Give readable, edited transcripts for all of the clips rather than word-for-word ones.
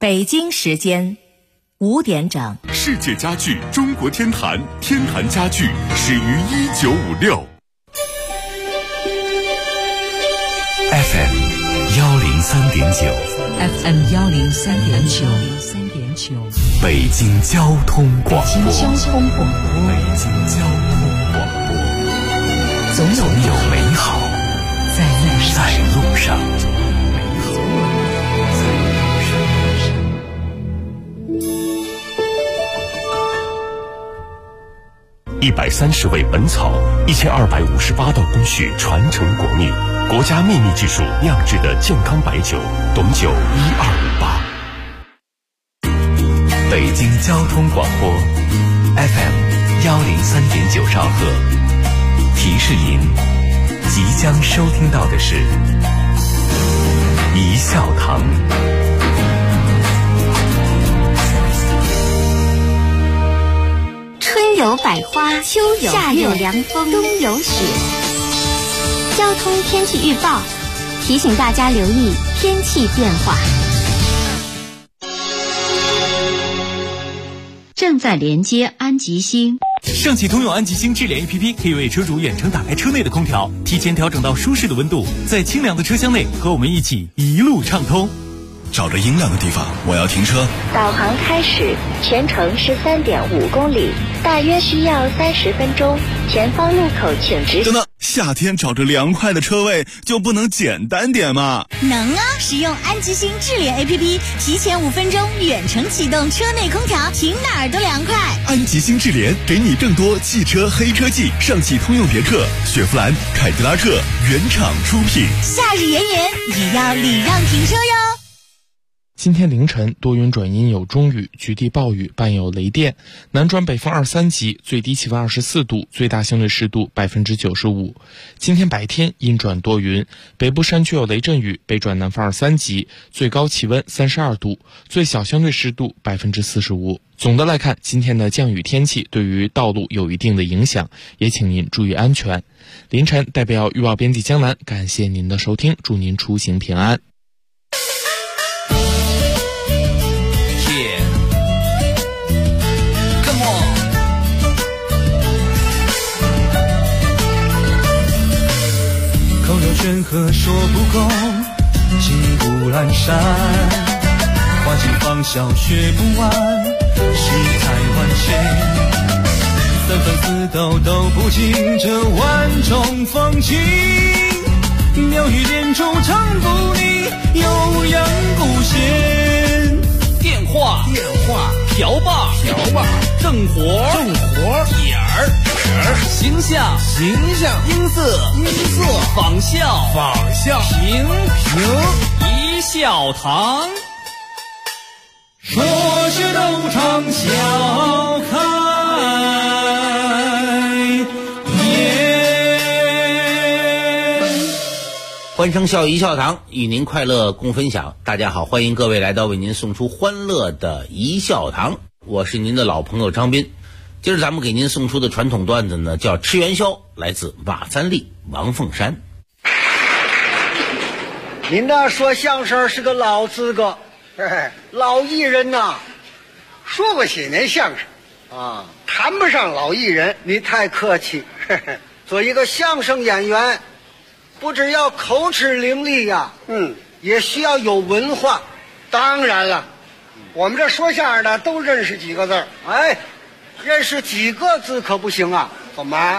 北京时间5点整。 世界家具中国天坛，天坛家具始于1956。 FM 103.9 FM 103.9 北京交通广播。 北京交通广播，总有美好在路上。 130味本草，1258道工序传承国秘，国家秘密技术酿制的健康白酒，董酒1258。北京交通广播 FM 103.9兆赫，提示您即将收听到的是一笑堂。 春有百花，秋有夏有凉风，冬有雪。交通天气预报提醒大家留意天气变化。 正在连接安吉星。 上汽通用安吉星智联 APP 可以为车主远程打开车内的空调，提前调整到舒适的温度，在清凉的车厢内和我们一起一路畅通。 找着阴凉的地方，我要停车。 导航开始，全程13.5公里，大约需要30分钟。前方路口请直。 等等，夏天找着凉快的车位就不能简单点吗？ 能啊！使用安吉星智联 APP， 提前5分钟远程启动车内空调，停哪儿都凉快。 安吉星智联给你更多汽车黑科技。上汽通用别克、雪佛兰、凯迪拉克原厂出品。 夏日炎炎也要礼让停车哟。 今天凌晨多云转阴有中雨，局地暴雨，伴有雷电，南转北风2、3级，最低气温24度，最大相对湿度95%。今天白天阴转多云，北部山区有雷阵雨，北转南风2、3级，最高气温32度，最小相对湿度45%。总的来看，今天的降雨天气对于道路有一定的影响，也请您注意安全。凌晨代表预报编辑江南，感谢您的收听，祝您出行平安。 劝和说不够，情不阑珊，花尽芳香学不完，世态万千，三分四斗都不尽这万种风情，妙语连珠唱不腻，悠扬不闲。 电话瓢把正活点儿形象音色仿效平一笑堂， 说是斗场笑开颜。 欢声笑语一笑堂，与您快乐共分享。大家好，欢迎各位来到为您送出欢乐的一笑堂，我是您的老朋友张斌。今儿咱们给您送出的传统段子呢，叫吃元宵，来自马三立、王凤山。 您这说相声是个老资格，老艺人呐，说不起您相声啊，谈不上老艺人，你太客气。做一个相声演员，不只要口齿伶俐呀，也需要有文化。当然了，我们这说相声的都认识几个字，认识几个字可不行啊！怎么？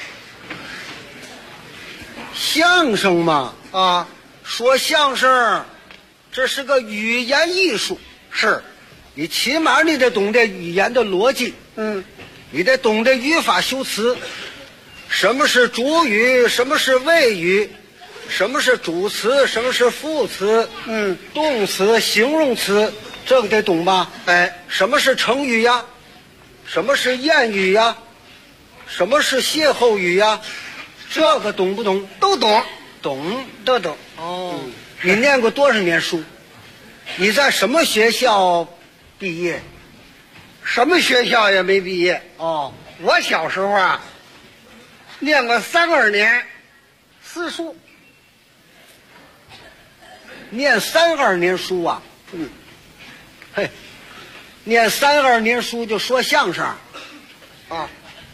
相声嘛，说相声，这是个语言艺术，是，你起码你得懂得语言的逻辑，你得懂得语法修辞，什么是主语，什么是谓语，什么是主词，什么是副词，动词、形容词，这个得懂吧？什么是成语呀？什么是谚语呀？什么是歇后语呀？这个懂不懂？都懂，懂得懂。你念过多少年书？你在什么学校毕业？什么学校也没毕业。我小时候啊，念过3、2年私塾。念3、2年书啊， 嘿，念3、2年书就说相声，啊，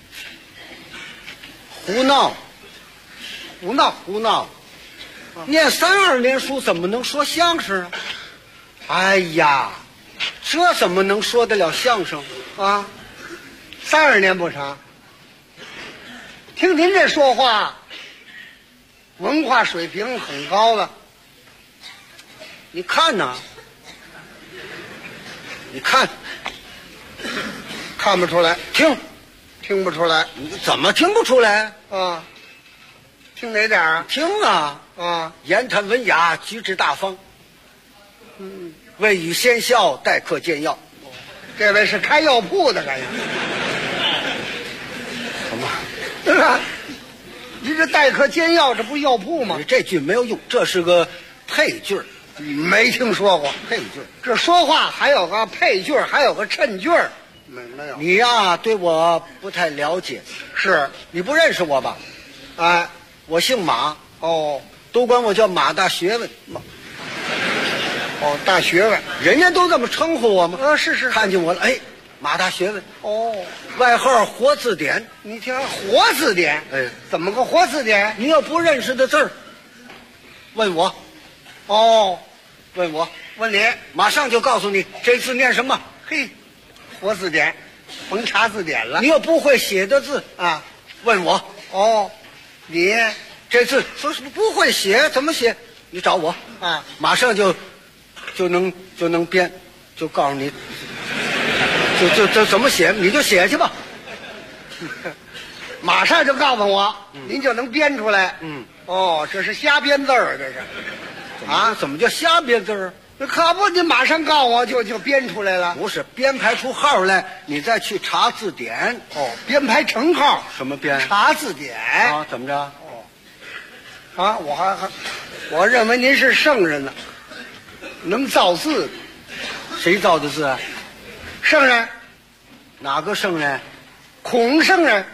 胡闹，胡闹，念3、2年书怎么能说相声啊？哎呀，这怎么能说得了相声啊？3、2年不成？听您这说话，文化水平很高了。你看呐，你看不出来，听不出来，你怎么听不出来啊？听哪点啊？听啊，言谈文雅，举止大方，未语先笑，待客见药。这位是开药铺的，感觉。什么？对吧？你这待客见药，这不是药铺吗？这句没有用，这是个配句。没听说过配句，这说话还有个配句，还有个衬句。没有。你呀，对我不太了解。是你不认识我吧？哎，我姓马。哦，都管我叫马大学问。哦，大学问，人家都这么称呼我吗？是。看见我了，哎，马大学问。哦，外号活字典。你听，活字典。哎，怎么个活字典？你要不认识的字儿，问我。哦，问你，马上就告诉你这字念什么。嘿，活字典，甭查字典了。你要不会写的字啊，问我。哦，你这字说什么不会写，怎么写？你找我啊，马上就能编，就告诉你，就怎么写，你就写去吧。马上就告诉我，您就能编出来。哦，这是瞎编字儿，这是。啊，怎么叫瞎编字儿？那可不，你马上告我就编出来了。不是编排出号来，你再去查字典。哦，编排成号。什么编？查字典啊？怎么着？哦，啊，我认为您是圣人呢，能造字。谁造的字啊？圣人。哪个圣人？孔圣人。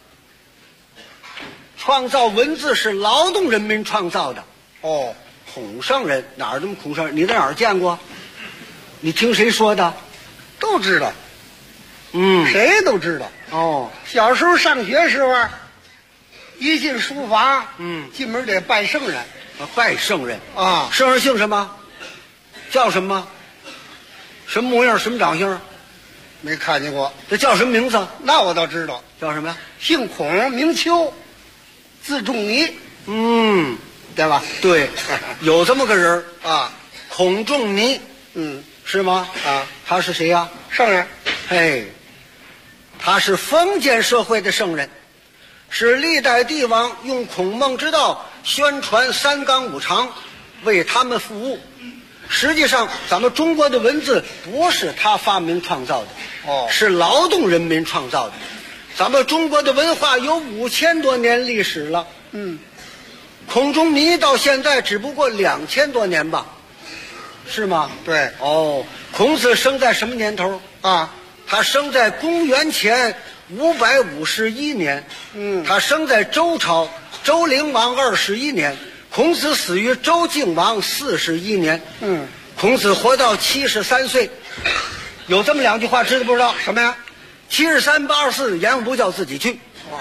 创造文字是劳动人民创造的。哦。孔圣人哪儿这么孔圣人？你在哪儿见过？你听谁说的？都知道。谁都知道。哦，小时候上学时候，一进书房，进门得拜圣人。拜圣人啊！圣人姓什么？叫什么？什么模样？什么长相？没看见过。这叫什么名字？那我倒知道。叫什么呀？姓孔，名丘，字仲尼。对吧？对，有这么个人啊，孔仲尼，是吗？啊，他是谁呀？圣人。嘿，他是封建社会的圣人，是历代帝王用孔孟之道宣传3纲5常，为他们服务。实际上，咱们中国的文字不是他发明创造的，是劳动人民创造的。咱们中国的文化有5000多年历史了，孔仲尼到现在只不过2000多年吧，是吗？对。哦，孔子生在什么年头啊？他生在公元前551年。他生在周朝周灵王21年，孔子死于周敬王41年。孔子活到73岁。有这么2句话，知道不知道？什么呀？73、84，言不教自己去。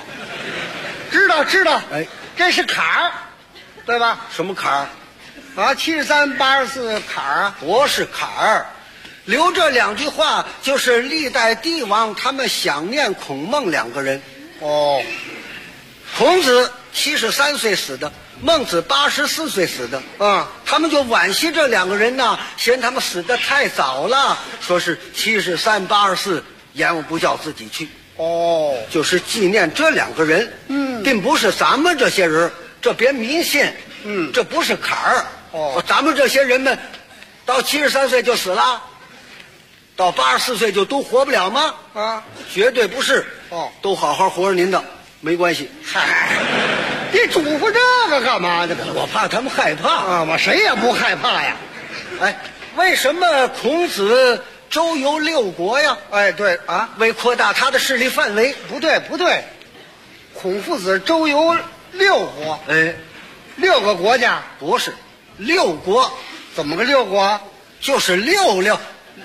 知道。哎，这是坎儿。对吧？什么坎儿？啊，73、84坎儿啊？不是坎儿，留这2句话就是历代帝王他们想念孔孟2个人。哦，孔子73岁死的，孟子84岁死的。他们就惋惜这2个人呢，嫌他们死得太早了，说是73、84，言我不教自己去。哦，就是纪念这2个人。并不是咱们这些人。这别迷信，这不是坎儿。咱们这些人们，到73岁就死了，到84岁就都活不了吗？啊，绝对不是。都好好活着您的，没关系。嗨，你嘱咐这个干嘛呢？我怕他们害怕啊！我谁也不害怕呀。哎，为什么孔子周游6国呀？哎，对啊，为扩大他的势力范围。不对，孔夫子周游6国，哎，6个国家不是6国，怎么个6国？就是6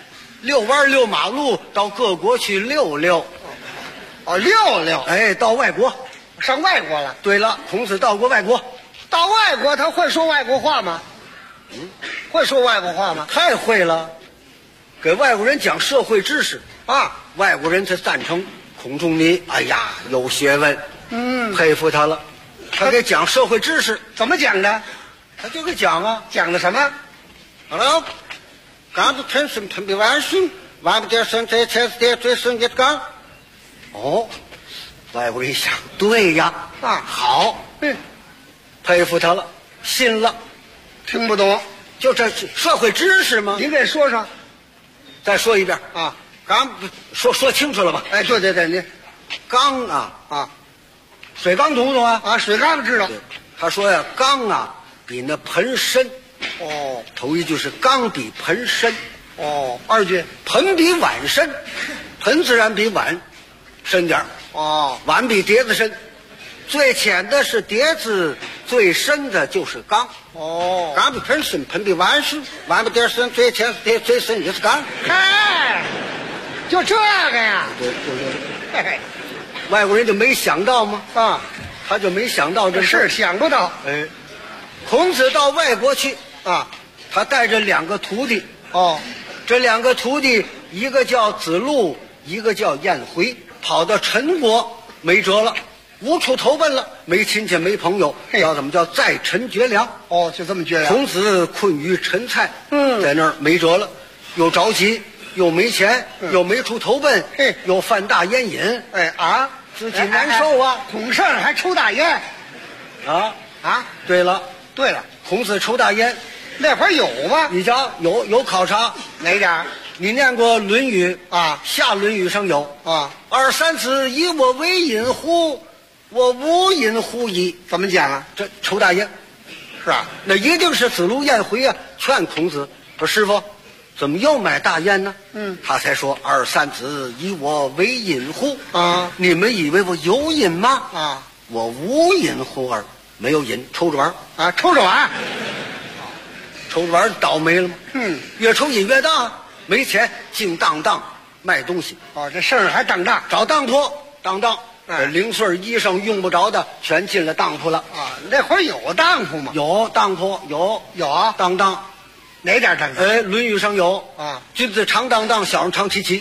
遛弯遛马路，到各国去溜溜。 哦，溜溜。 哎，到外国， 上外国了。 对了，孔子到过外国。 到外国他会说外国话吗？会说外国话吗？ 太会了，给外国人讲社会知识啊，外国人才赞成孔仲尼。哎呀，有学问，佩服他了。他给讲社会知识， 怎么讲的？ 他就给讲啊， 讲的什么？ 好了，刚子陈生特别完顺，完不点生在前四点最生一刚。哦，外国人一想，对呀，啊，好，佩服他了，信了。 听不懂， 就这社会知识吗？ 您给说说， 再说一遍啊！ 刚说清楚了吧？ 哎，对对对，您缸啊，水缸懂不懂啊？ 啊，水缸知道。 他说呀，缸啊比那盆深。 哦， 头一句是缸比盆深。 哦，二句盆比碗深，盆自然比碗深点儿。 哦， 碗比碟子深，最浅的是碟子，最深的就是缸。 哦， 缸比盆深，盆比碗深，碗比碟深，最浅碟最深也是缸。 哎，就这个呀？ 对，就这个。外国人就没想到吗？啊，他就没想到这是想不到。 哎，孔子到外国去啊，他带着2个徒弟。 哦， 这2个徒弟，一个叫子路，一个叫颜回，跑到陈国没辙了。无处投奔了，没亲戚没朋友，叫怎么叫在陈绝粮？ 哦，就这么绝粮。 孔子困于陈蔡，在那儿没辙了，又着急，又没钱，又没处投奔，又犯大烟瘾，自己难受啊。 懂事还抽大烟， 对了，孔子抽大烟， 那会儿有吗？ 你瞧，有考察哪点？ 你念过《论语》 啊？ 下《论语》上有啊。 二三子以我为饮乎？我无饮乎矣。 怎么讲啊？ 这抽大烟，是吧？那一定是子路颜回啊，劝孔子说：“师傅，怎么又买大烟呢？”他才说：“二三子以我为饮乎？啊，你们以为我有瘾吗？啊，我无饮乎耳，没有瘾，抽着玩啊，抽着玩， 抽着玩倒霉了吗？越抽瘾越大，没钱净当卖东西。 哦，这事儿还当找当铺当。”零碎衣裳用不着的全进了当铺了啊！那会儿有当铺吗？ 有当铺，有啊， 当哪点当？ 哎，《论语》上有啊， 君子常当，小人常戚戚。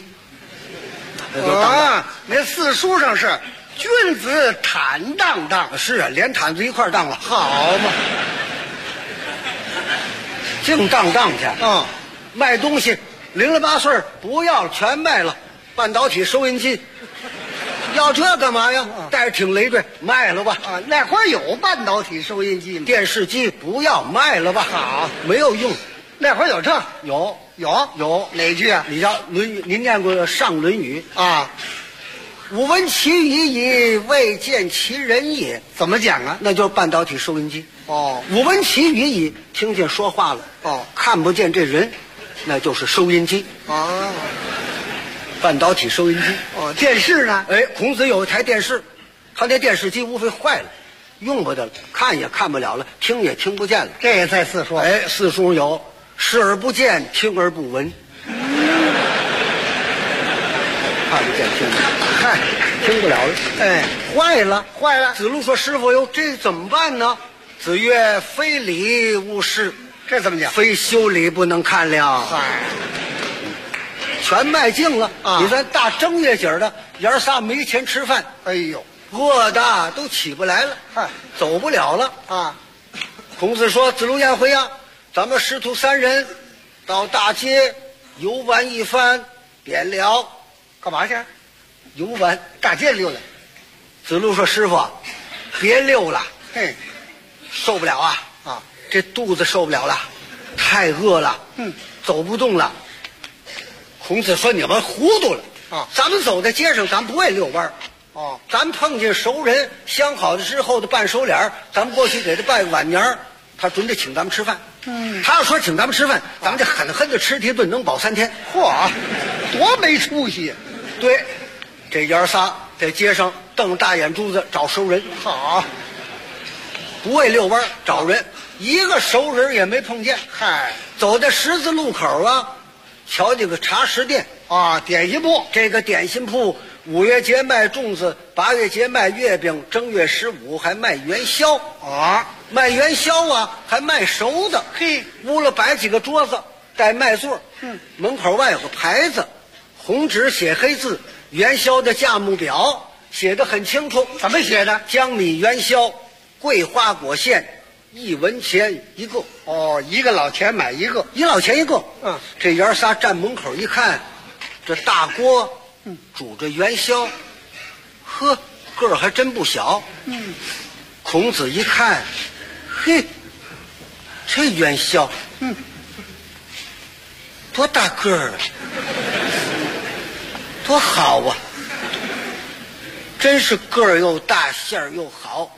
啊，那四书上是君子坦当。 是啊，连毯子一块当了， 好嘛， 净当去。卖东西0了8岁不要了，全卖了。半导体收音机。要这干嘛呀？带着挺累赘，卖了吧。 啊，那会儿有半导体收音机吗？ 电视机不要，卖了吧。 好， 没有用。 那会儿有这？ 有哪句啊？ 你叫《论语》，您念过上《论语》 啊？ 吾闻其语矣，未见其人也。 怎么讲啊？ 那就是半导体收音机。 哦， 吾闻其语矣，听见说话了。 哦， 看不见这人，那就是收音机。 哦。 半导体收音机。 哦，电视呢？ 哎，孔子有一台电视，他那电视机无非坏了，用不得了，看也看不了了，听也听不见了。 这也在四书。 哎，四书有视而不见，听而不闻。看不见，听不见，嗨，听不了了。 哎， 坏了。 子路说：“师傅哟，这怎么办呢？”子曰：“非礼勿视。” 这怎么讲？ 非修理不能看了。 嗨。 全卖净了啊！ 你看大正月节的，爷儿仨没钱吃饭， 哎呦， 饿的都起不来了，走不了了啊！ 孔子说：“子路颜回啊，咱们师徒3人到大街游玩一番，便了。 干嘛去？ 游玩， 大街溜达。” 子路说：“师傅，别溜了，受不了啊！这肚子受不了了，太饿了，走不动了。”孔子说：“你们糊涂了啊！咱们走在街上，咱不会遛弯哦， 咱碰见熟人，相好的之后的办熟脸，咱们过去给他拜个晚年，他准得请咱们吃饭。他要说请咱们吃饭，咱们就狠狠的吃1顿，能饱3天。 嚯，多没出息！ 对，这爷儿仨在街上瞪大眼珠子找熟人， 好， 不会遛弯找人，一个熟人也没碰见。 嗨， 走在十字路口啊。 瞧这个茶食店啊，点心铺。 这个点心铺5月节卖粽子，8月节卖月饼，正月15还卖元宵啊， 卖元宵啊，还卖熟的。 嘿， 屋了摆几个桌子，带麦座，门口外有个牌子，红纸写黑字，元宵的价目表写得很清楚。 怎么写的？ 江米元宵，桂花果馅，1文钱一个。 哦，1个老钱买一个 ，1老钱一个。这爷仨站门口一看，这大锅，煮着元宵，呵，个儿还真不小。孔子一看，嘿，这元宵，多大个儿啊，多好啊！真是个儿又大，馅儿又好。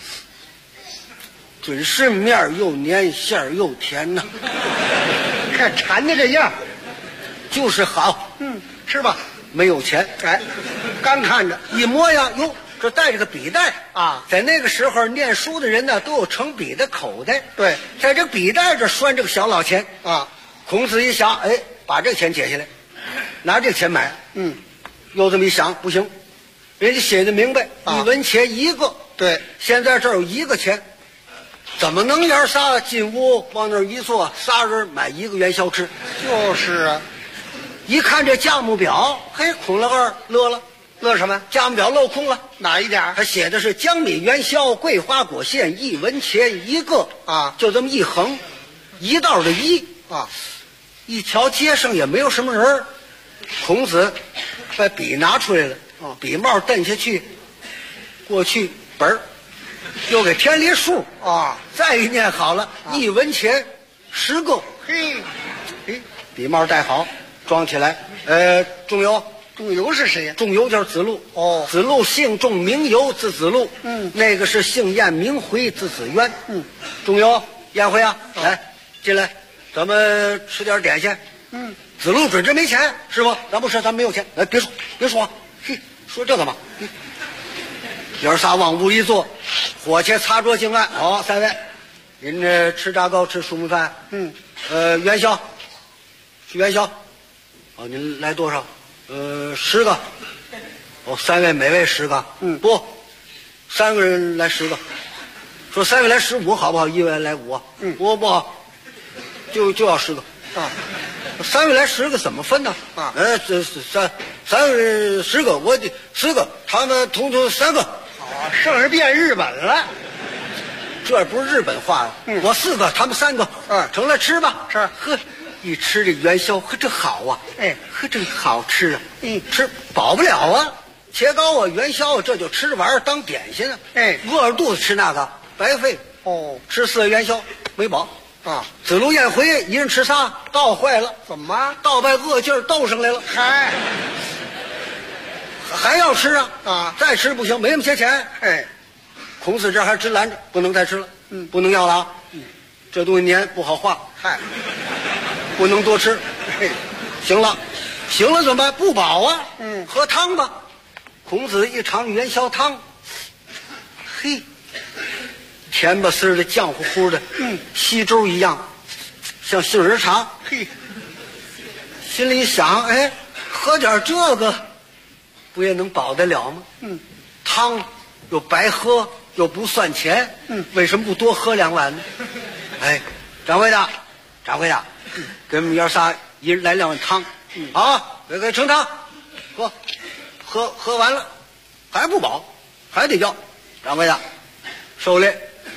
准是面儿又黏，馅儿又甜呐。 看馋的这样， 就是好。 吃吧。 没有钱， 哎，刚看着一摸呀，哟，这带着个笔袋啊。 在那个时候，念书的人呢都有盛笔的口袋。 对， 在这笔袋这拴这个小老钱啊。 孔子一想，哎，把这个钱解下来，拿这个钱买。又这么一想，不行，人家写的明白，1文钱一个。 对， 现在这儿有1个钱。怎么能爷仨进屋往那儿一坐，仨人买1个元宵吃？ 就是啊， 一看这价目表，嘿，孔老二乐了， 乐什么？ 价目表镂空了， 哪一点？ 他写的是江米元宵、桂花果馅，1文钱一个啊， 就这么一横，一道的一啊。 一瞧街上也没有什么人，孔子把笔拿出来了，笔帽蹬下去，过去本儿。又给添了一数啊， 再一念好了，1文钱10个。 嘿， 笔帽戴好，装起来。仲由是谁呀？ 仲由就是子路。 哦， 子路姓仲，名由，字子路。那个是姓晏，名回，字子渊。仲由，晏回啊，来进来，咱们吃点点心。子路准这没钱，师傅，咱不吃，咱没有钱。哎，别说，嘿，说这干嘛？爷儿仨往屋一坐，伙计擦桌敬案。好，3位，您这吃炸糕，吃熟米饭。元宵，吃元宵。哦，您来多少？10个。哦，3位每位10个。不，3个人来10个。说3位来15好不好？1位来5。不好，就要10个啊。3位来10个怎么分呢？啊，这三位10个，我得10个，他们统3个。 剩下变日本了， 这不是日本话啊！我4个，他们3个，成了，吃吧。 是， 呵，一吃这元宵，呵，这好啊！ 哎， 呵，这好吃啊！吃饱不了啊，切糕啊，元宵啊，这就吃着玩意儿当点心啊！ 哎， 饿着肚子吃那个白费哦。 吃4个元宵没饱啊！ 子路晏回一人吃仨，倒坏了。 怎么？ 倒把饿劲儿斗上来了。 嗨。 还要吃啊！ 啊， 再吃不行，没那么些钱。 哎， 孔子这还真拦着，不能再吃了。不能要了啊！这东西黏不好化。 嗨， 不能多吃。嘿，行了怎么办？不饱啊。喝汤吧。孔子一尝元宵汤，嘿，甜吧丝的，酱乎乎的，稀粥一样，像杏仁茶。 嘿， 心里想，哎，喝点这个。不也能饱得了吗？汤又白喝，又不算钱，为什么不多喝2碗呢？哎，掌柜的，给我们爷仨一人来2碗汤，好，给盛汤，喝完了，还不饱，还得要，掌柜的，受累，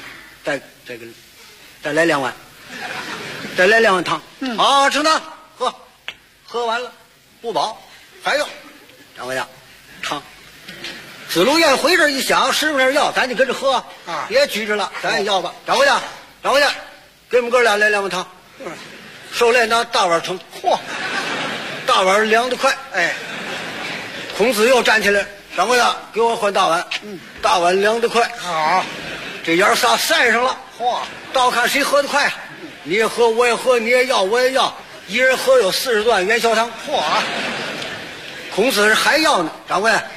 再来2碗，再来2碗汤，好，盛汤，喝完了，不饱，还要，掌柜的。汤，子路晏回这一想，师傅那要，咱就跟着喝啊！别拘着了，咱也要吧。掌柜的，给我们哥俩来2碗汤。受累拿大碗盛，嚯，大碗凉得快。哎，孔子又站起来，掌柜的，给我换大碗。大碗凉得快。 好， 这爷仨赛上了。 嚯， 倒看谁喝得快。你也喝，我也喝，你也要，我也要，一人喝有40段元宵汤。 嚯！ 孔子还要呢，掌柜的，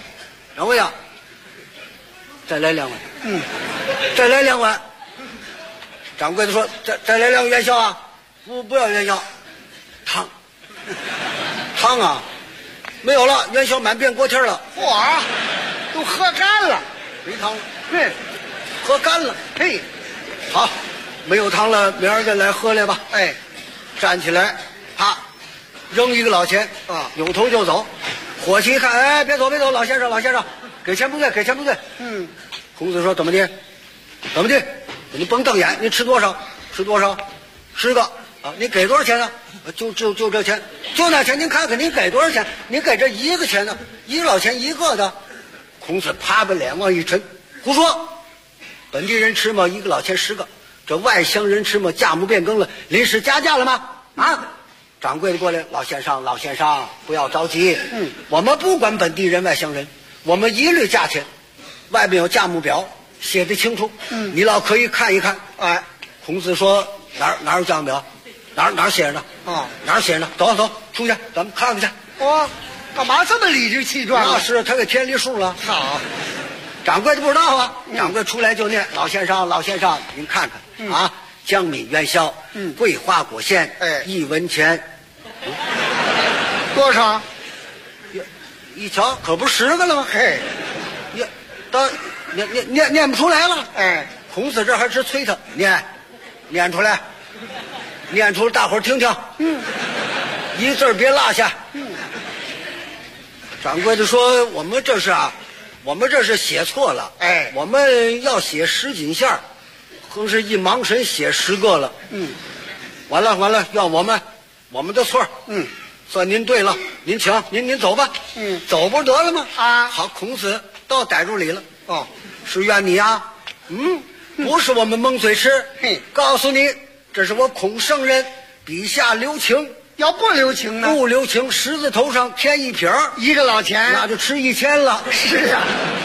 再来2碗。再来2碗。掌柜的说：“再来2个元宵啊！不要元宵，汤。 汤啊，没有了，元宵满变锅贴了。 嚯，都喝干了， 没汤了。 嘿， 喝干了。 嘿， 好，没有汤了，明儿个来喝来吧。 哎， 站起来，啪，扔1个老钱啊，扭头就走。伙计一看，哎，别走别走，老先生，给钱不对，给钱不对。孔子说怎么的？你甭瞪眼，你吃多少？10个啊，你给多少钱呢？就这钱，就那钱，您看看您给多少钱？您给这1个钱呢？1老钱1个的。孔子啪把脸往一沉，胡说！本地人吃嘛，1个老钱10个，这外乡人吃嘛，价目变更了，临时加价了吗？啊！掌柜的过来，老先生，不要着急。我们不管本地人、外乡人，我们一律价钱，外面有价目表，写得清楚。你老可以看一看。哎，孔子说哪有价目表？哪写着呢？哪写着呢？走，出去，咱们看看去。 干嘛这么理直气壮？ 那是他给填里数了。 好， 掌柜的不知道啊。掌柜出来就念：老先生，您看看啊。江米元宵，桂花果馅，1文钱， 多少？ 一瞧可不10个了吗？ 嘿， 念不出来了。 哎， 孔子这还直催他念出来，大伙儿听听。一字别落下。掌柜的说：我们这是写错了。 哎， 我们要写10锦馅儿。更是一忙神写10个了。完了，要我们的错。算您对了，您请，您走吧。走不得了吗？ 啊， 好，孔子倒逮住理了。是怨你啊？不是我们蒙嘴吃。告诉你，这是我孔圣人笔下留情。 要不留情呢？ 不留情，十字头上添一撇 ，1个老钱， 那就吃1000了。 是啊。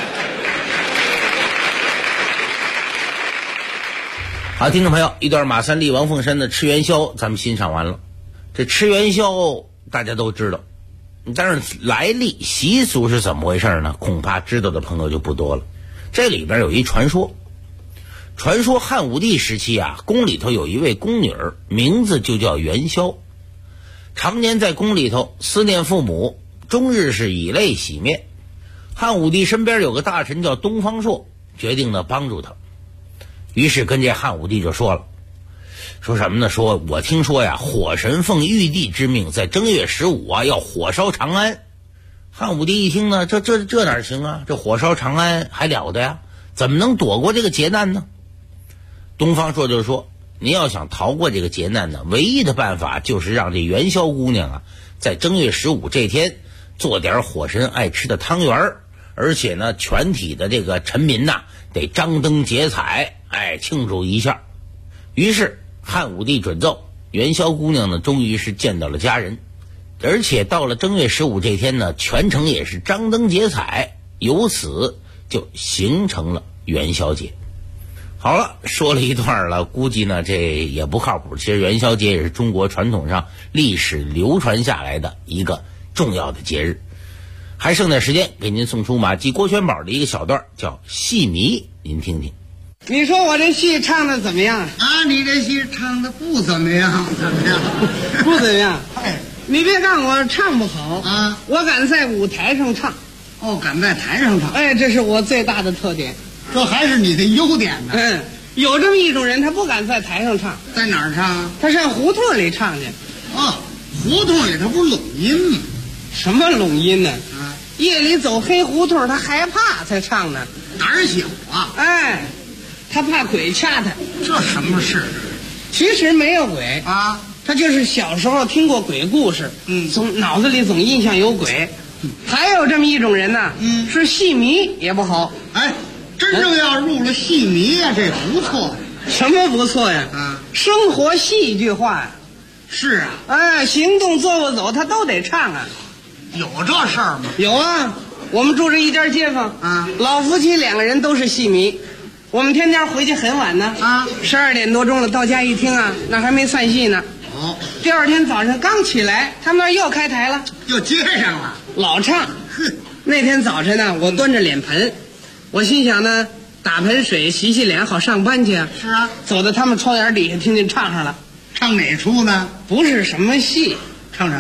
好，听众朋友，一段马三立、王凤山的吃元宵咱们欣赏完了。这吃元宵大家都知道，但是来历习俗是怎么回事呢？恐怕知道的朋友就不多了。这里边有一传说汉武帝时期啊，宫里头有一位宫女，名字就叫元宵，常年在宫里头思念父母，终日是以泪洗面。汉武帝身边有个大臣叫东方朔，决定呢帮助他。于是跟这汉武帝就说了，说什么呢？说我听说呀，火神奉玉帝之命，在正月15啊要火烧长安。汉武帝一听呢，这哪行啊？这火烧长安还了得呀？怎么能躲过这个劫难呢？东方朔就说，您要想逃过这个劫难呢，唯一的办法就是让这元宵姑娘啊，在正月15这天做点火神爱吃的汤圆，而且呢，全体的这个臣民呐，得张灯结彩，庆祝一下。于是汉武帝准奏，元宵姑娘呢，终于是见到了家人，而且到了正月15这天呢，全城也是张灯结彩，由此就形成了元宵节。好了，说了一段了，估计呢这也不靠谱。其实元宵节也是中国传统上历史流传下来的一个重要的节日。还剩点时间，给您送出马季郭全宝的一个小段，叫戏迷，您听听。 你说我这戏唱的怎么样啊？你这戏唱的不怎么样，怎么样？ 不怎么样。你别看我唱不好啊， 我敢在舞台上唱。 敢在台上唱。 这是我最大的特点。 这还是你的优点呢。 有这么一种人，他不敢在台上唱。 在哪儿唱啊？ 他上胡同里唱去。 胡同里他不拢音吗？ 什么拢音呢？夜里走黑胡同，他害怕才唱呢。 胆小啊！ 他怕鬼掐他。 这什么事？ 其实没有鬼啊， 他就是小时候听过鬼故事，总脑子里总印象有鬼。还有这么一种人呢，是戏迷也不好。 真正要入了戏迷呀，这不错。 什么不错呀？生活戏剧化呀。 是啊。 行动坐不走他都得唱啊。 有这事儿吗？ 有啊，我们住着一家街坊老夫妻2个人都是戏迷。我们天天回去很晚呢，12点多钟了，到家一听啊，那还没散戏呢。第二天早上刚起来，他们那儿又开台了， 又接上了， 老唱。那天早晨呢，我端着脸盆，我心想呢，打盆水洗洗脸好上班去啊。 是啊， 走到他们窗沿底下，听见唱上了。 唱哪出呢？ 不是什么戏， 唱什么？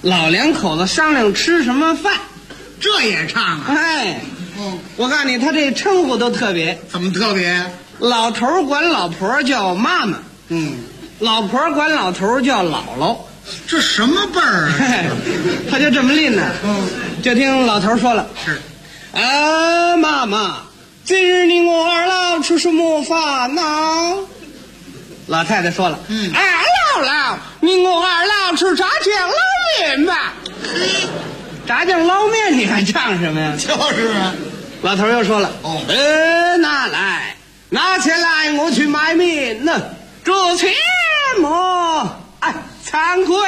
老两口子商量吃什么饭， 这也唱啊？ 哎，我告诉你，他这称呼都特别。 怎么特别？ 老头管老婆叫妈妈，老婆管老头叫姥姥， 这什么辈儿啊？ 他就这么拎呢。就听老头说了， 是， 妈妈，今日你我二老吃什么饭呢？老太太说了，姥姥，你我二老吃炸酱捞面吧。炸酱捞面你还唱什么呀？ 就是啊。 老头又说了，拿钱来，我去买面呢。这钱么，惭愧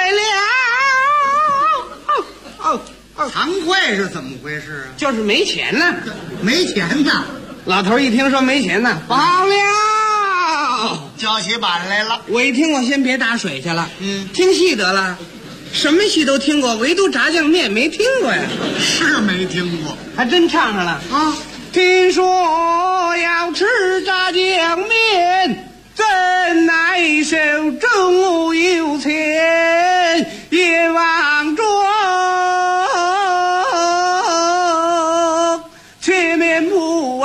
了。 惭愧是怎么回事啊？ 就是没钱呢。 没钱呢？ 老头一听说没钱呢，罢了， 叫起板来了。 我一听，我先别打水去了。听戏得了，什么戏都听过，唯独炸酱面没听过呀。 是没听过， 还真唱上了啊！听说要吃炸酱面，怎奈手中无有钱，也望着前面铺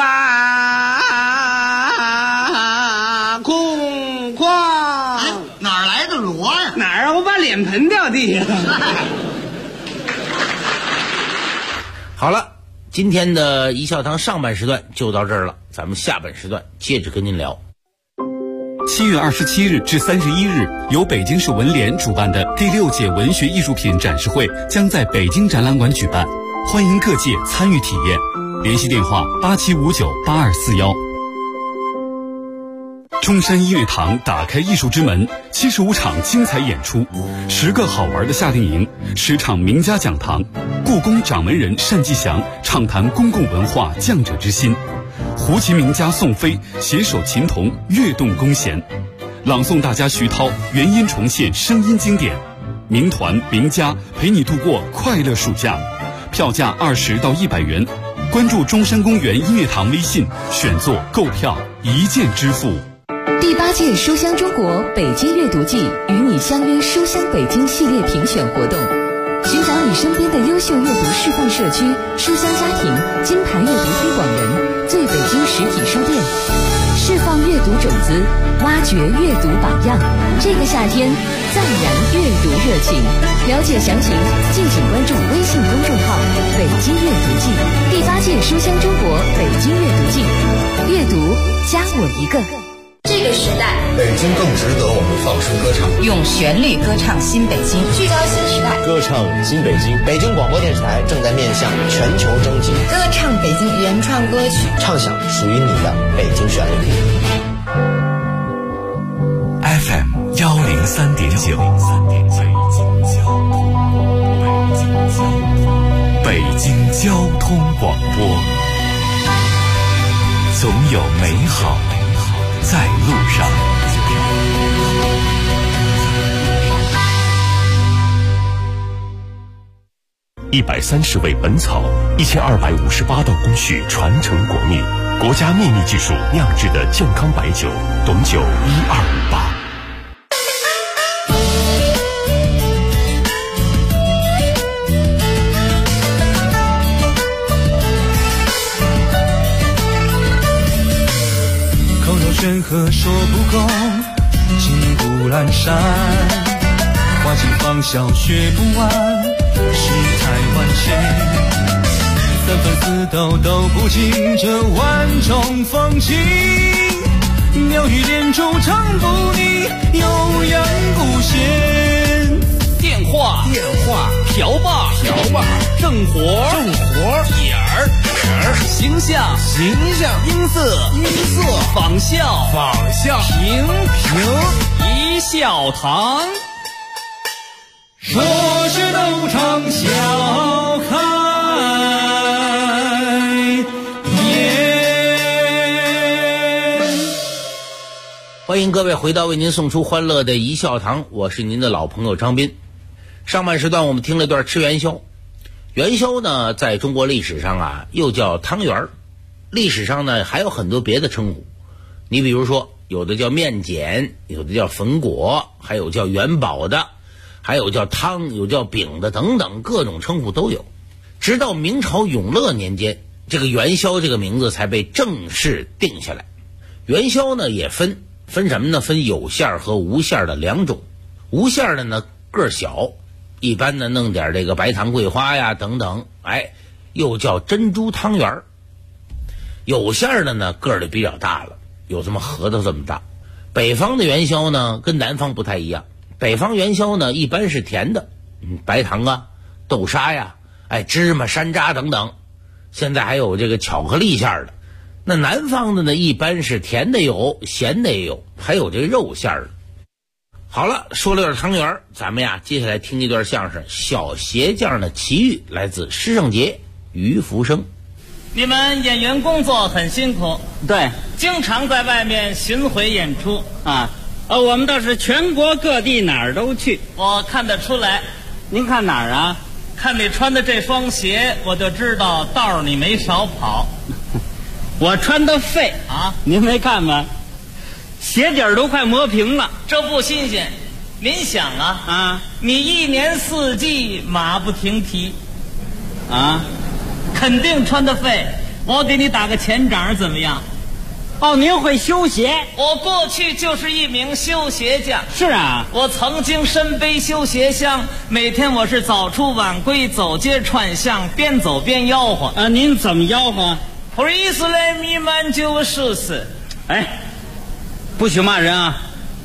空旷。 哪来的锣呀？ 哪儿？我把脸盆掉地下了。 好了，今天的一笑堂上半时段就到这儿了，咱们下半时段接着跟您聊。 7月27日至31日，由北京市文联主办的第6届文学艺术品展示会将在北京展览馆举办，欢迎各界参与体验。联系电话87598241。中山音乐堂打开艺术之门，75场精彩演出，10个好玩的夏令营，10场名家讲堂，故宫掌门人单霁翔畅谈公共文化匠者之心，胡琴名家宋飞携手琴童跃动弓弦，朗诵大家徐涛原音重现声音经典，名团名家陪你度过快乐暑假，票价20到100元，关注中山公园音乐堂微信，选座购票一键支付。 第8届书香中国北京阅读季与你相约书香北京系列评选活动，寻找你身边的优秀阅读示范社区、书香家庭、金牌阅读推广人、最北京实体书店，释放阅读种子，挖掘阅读榜样。这个夏天，赞扬阅读热情。了解详情，敬请关注微信公众号“北京阅读季”。第8届书香中国北京阅读季，阅读加我一个。 这个时代， 北京更值得我们放声歌唱， 用旋律歌唱新北京，聚焦新时代， 歌唱新北京。北京广播电视台正在面向全球征集， 歌唱北京原创歌曲， 唱响属于你的北京旋律。 FM 103.9，北京交通广播，总有美好在路上。130味本草，1258道工序传承国秘，国家秘密技术酿制的健康白酒，董酒1258。 山河说不够，金谷阑珊，花季芳笑学不完，世态万千，三分四斗都不尽这万种风情，鸟语连珠唱不腻，悠扬不闲。 电话瓢把正活点儿形象音色仿效平一笑堂，说是斗场笑开颜。 欢迎各位回到为您送出欢乐的一笑堂，我是您的老朋友张斌。上半时段我们听了段吃元宵。元宵呢，在中国历史上啊，又叫汤圆儿。历史上呢，还有很多别的称呼。你比如说，有的叫面碱，有的叫粉果，还有叫元宝的。 还有叫汤，有叫饼的等等，各种称呼都有。直到明朝永乐年间，这个元宵这个名字才被正式定下来。元宵呢也分什么呢？分有馅和无馅的两种。无馅的呢个儿小，一般呢弄点这个白糖桂花呀等等，又叫珍珠汤圆。有馅的呢个儿就比较大了，有这么核桃这么大。北方的元宵呢跟南方不太一样，北方元宵呢一般是甜的，白糖啊、豆沙呀、芝麻、山楂等等，现在还有这个巧克力馅的。那南方的呢一般是甜的有，咸的也有，还有这个肉馅的。好了，说了点汤圆，咱们呀接下来听一段相声《小鞋匠的奇遇》，来自施圣杰、于福生。 你们演员工作很辛苦， 对， 经常在外面巡回演出啊。我们倒是全国各地哪儿都去。 我看得出来。 您看哪儿啊？ 看你穿的这双鞋，我就知道道儿你没少跑。 我穿的废啊， 您没看吗？鞋底儿都快磨平了。 这不新鲜。您想啊，你一年四季马不停蹄啊， 肯定穿的废。我给你打个前掌怎么样？ 哦，您会修鞋？ 我过去就是一名修鞋匠。 是啊， 我曾经身背修鞋箱，每天我是早出晚归，走街串巷，边走边吆喝。 啊，您怎么吆喝 ？Please let me man your shoes。 不许骂人啊！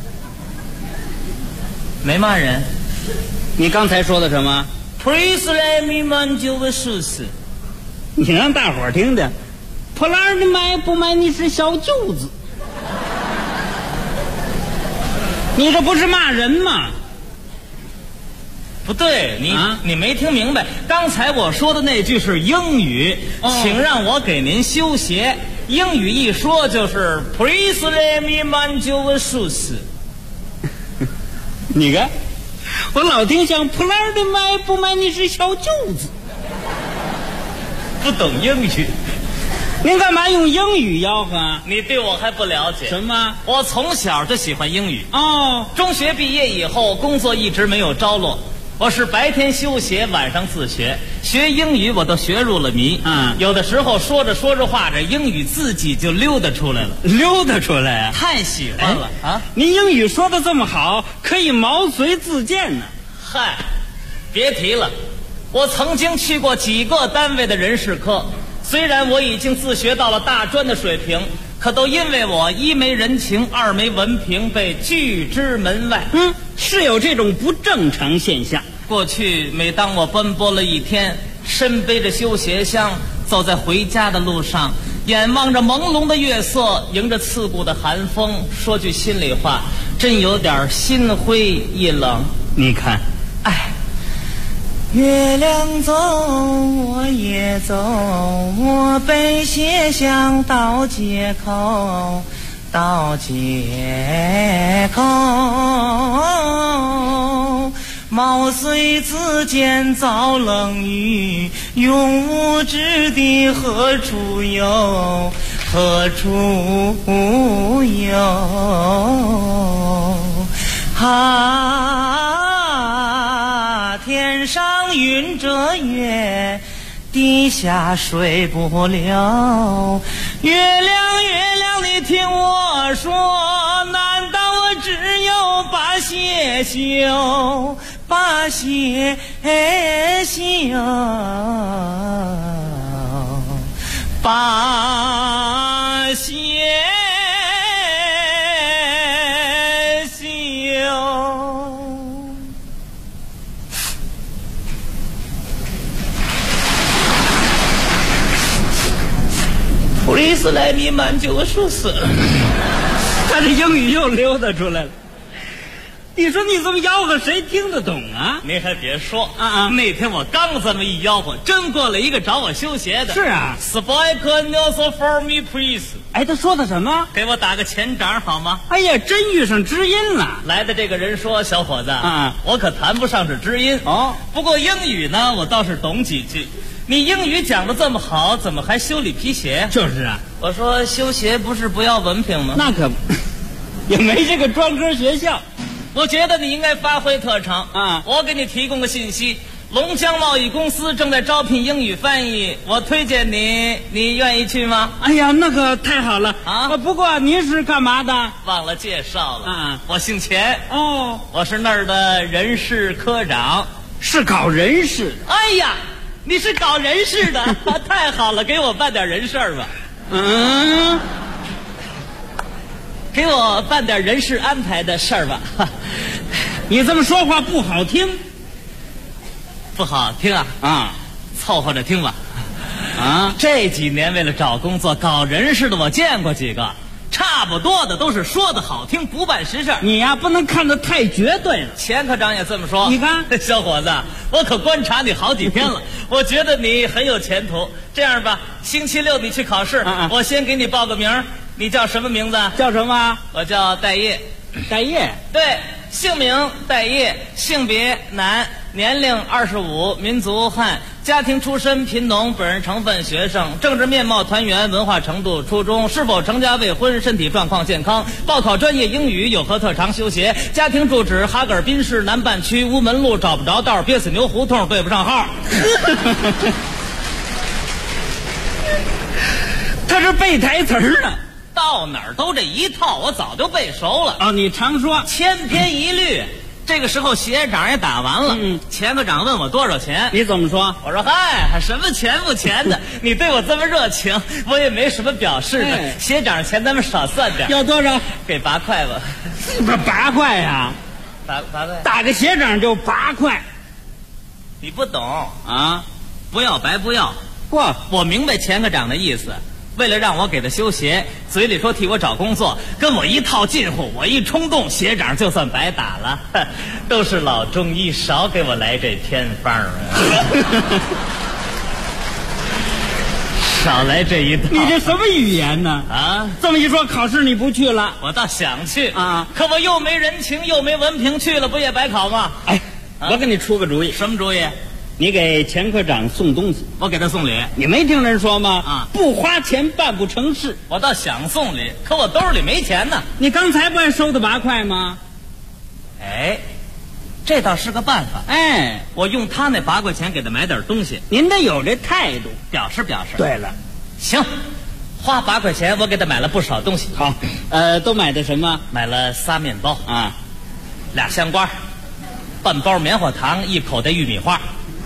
没骂人。 你刚才说的什么 ？Please let me man your shoes。 你让大伙儿听听。破烂的买不买你是小舅子，你这不是骂人吗？ 不对，你没听明白，刚才我说的那句是英语，请让我给您修鞋。英语一说就是 Please let me mend your shoes。 你看，我老听像破烂的买不买你是小舅子， 不懂英语。 您干嘛用英语吆喝啊？ 你对我还不了解。 什么？ 我从小就喜欢英语。 中学毕业以后，工作一直没有着落。我是白天修鞋，晚上自学。学英语我都学入了迷。有的时候说着说着话，这英语自己就溜达出来了。 溜达出来啊？ 太喜欢了啊！ 您英语说的这么好，可以毛遂自荐呢。 嗨，别提了，我曾经去过几个单位的人事科。虽然我已经自学到了大专的水平，可都因为我一没人情，二没文凭，被拒之门外。 是有这种不正常现象。 过去每当我奔波了一天，身背着修鞋箱，走在回家的路上，眼望着朦胧的月色，迎着刺骨的寒风，说句心里话，真有点心灰意冷。 你看， 月亮走，我也走，我背鞋箱到街口，到街口，毛遂自荐遭冷雨，永无之地何处有，何处有？天上云遮月，地下水不流。月亮月亮你听我说，难道我只有把鞋修，把鞋修，把鞋Please let me mend your shoes。 他这英语又溜达出来了。你说你这么吆喝，谁听得懂啊？ 您还别说那天我刚这么一吆喝，真过来一个找我修鞋的。 是啊 ，Speak also for me, please。 他说的什么？ 给我打个前掌好吗？ 哎呀，真遇上知音了。 来的这个人说：“小伙子我可谈不上是知音不过英语呢，我倒是懂几句。你英语讲的这么好，怎么还修理皮鞋？” 就是啊， 我说修鞋不是不要文凭吗？ 那可不，也没这个专科学校。 我觉得你应该发挥特长啊！我给你提供个信息，龙江贸易公司正在招聘英语翻译，我推荐你，你愿意去吗？ 哎呀，那个太好了啊！不过您是干嘛的？忘了介绍了啊！我姓钱哦，我是那儿的人事科长，是搞人事。哎呀，你是搞人事的，太好了，给我办点人事吧。嗯。给我办点人事安排的事儿吧。你这么说话不好听，不好听啊！啊，凑合着听吧。啊，这几年为了找工作搞人事的，我见过几个，差不多的都是说的好听，不办实事。你呀，不能看得太绝对了。钱科长也这么说。你看，小伙子，我可观察你好几天了，我觉得你很有前途。这样吧，星期六你去考试，我先给你报个名。你叫什么名字？叫什么？我叫戴业。戴业？对，姓名戴业，性别男，年龄25，民族汉，家庭出身贫农，本人成分学生，政治面貌团圆，文化程度初中，是否成家未婚，身体状况健康，报考专业英语，有何特长修学，家庭住址哈格尔滨市南半区乌门路，找不着道，憋死牛胡同，对不上号。他是背台词呢。到哪儿都这一套，我早就背熟了。哦，你常说千篇一律。这个时候协长也打完了，钱科长问我多少钱，你怎么说？我说嗨，什么钱不钱的，你对我这么热情，我也没什么表示的。协长钱咱们少算点。要多少？给8块吧。8块呀？8块？打个协长就8块。你不懂啊？不要白不要。我明白钱科长的意思。为了让我给他修鞋，嘴里说替我找工作，跟我一套近乎，我一冲动，协长就算白打了。都是老中医，少给我来这偏方啊！少来这一套。你这什么语言呢？啊，这么一说，考试你不去了？我倒想去啊，可我又没人情，又没文凭，去了不也白考吗？哎，我给你出个主意。什么主意？你给钱科长送东西，我给他送礼。你没听人说吗？啊，不花钱办不成事。我倒想送礼，可我兜里没钱呢。你刚才不还收的8块吗？哎，这倒是个办法。哎，我用他那8块钱给他买点东西。您得有这态度，表示表示。对了，行，花8块钱我给他买了不少东西。好，都买的什么？买了仨面包啊，2香瓜，半包棉花糖，1口袋玉米花。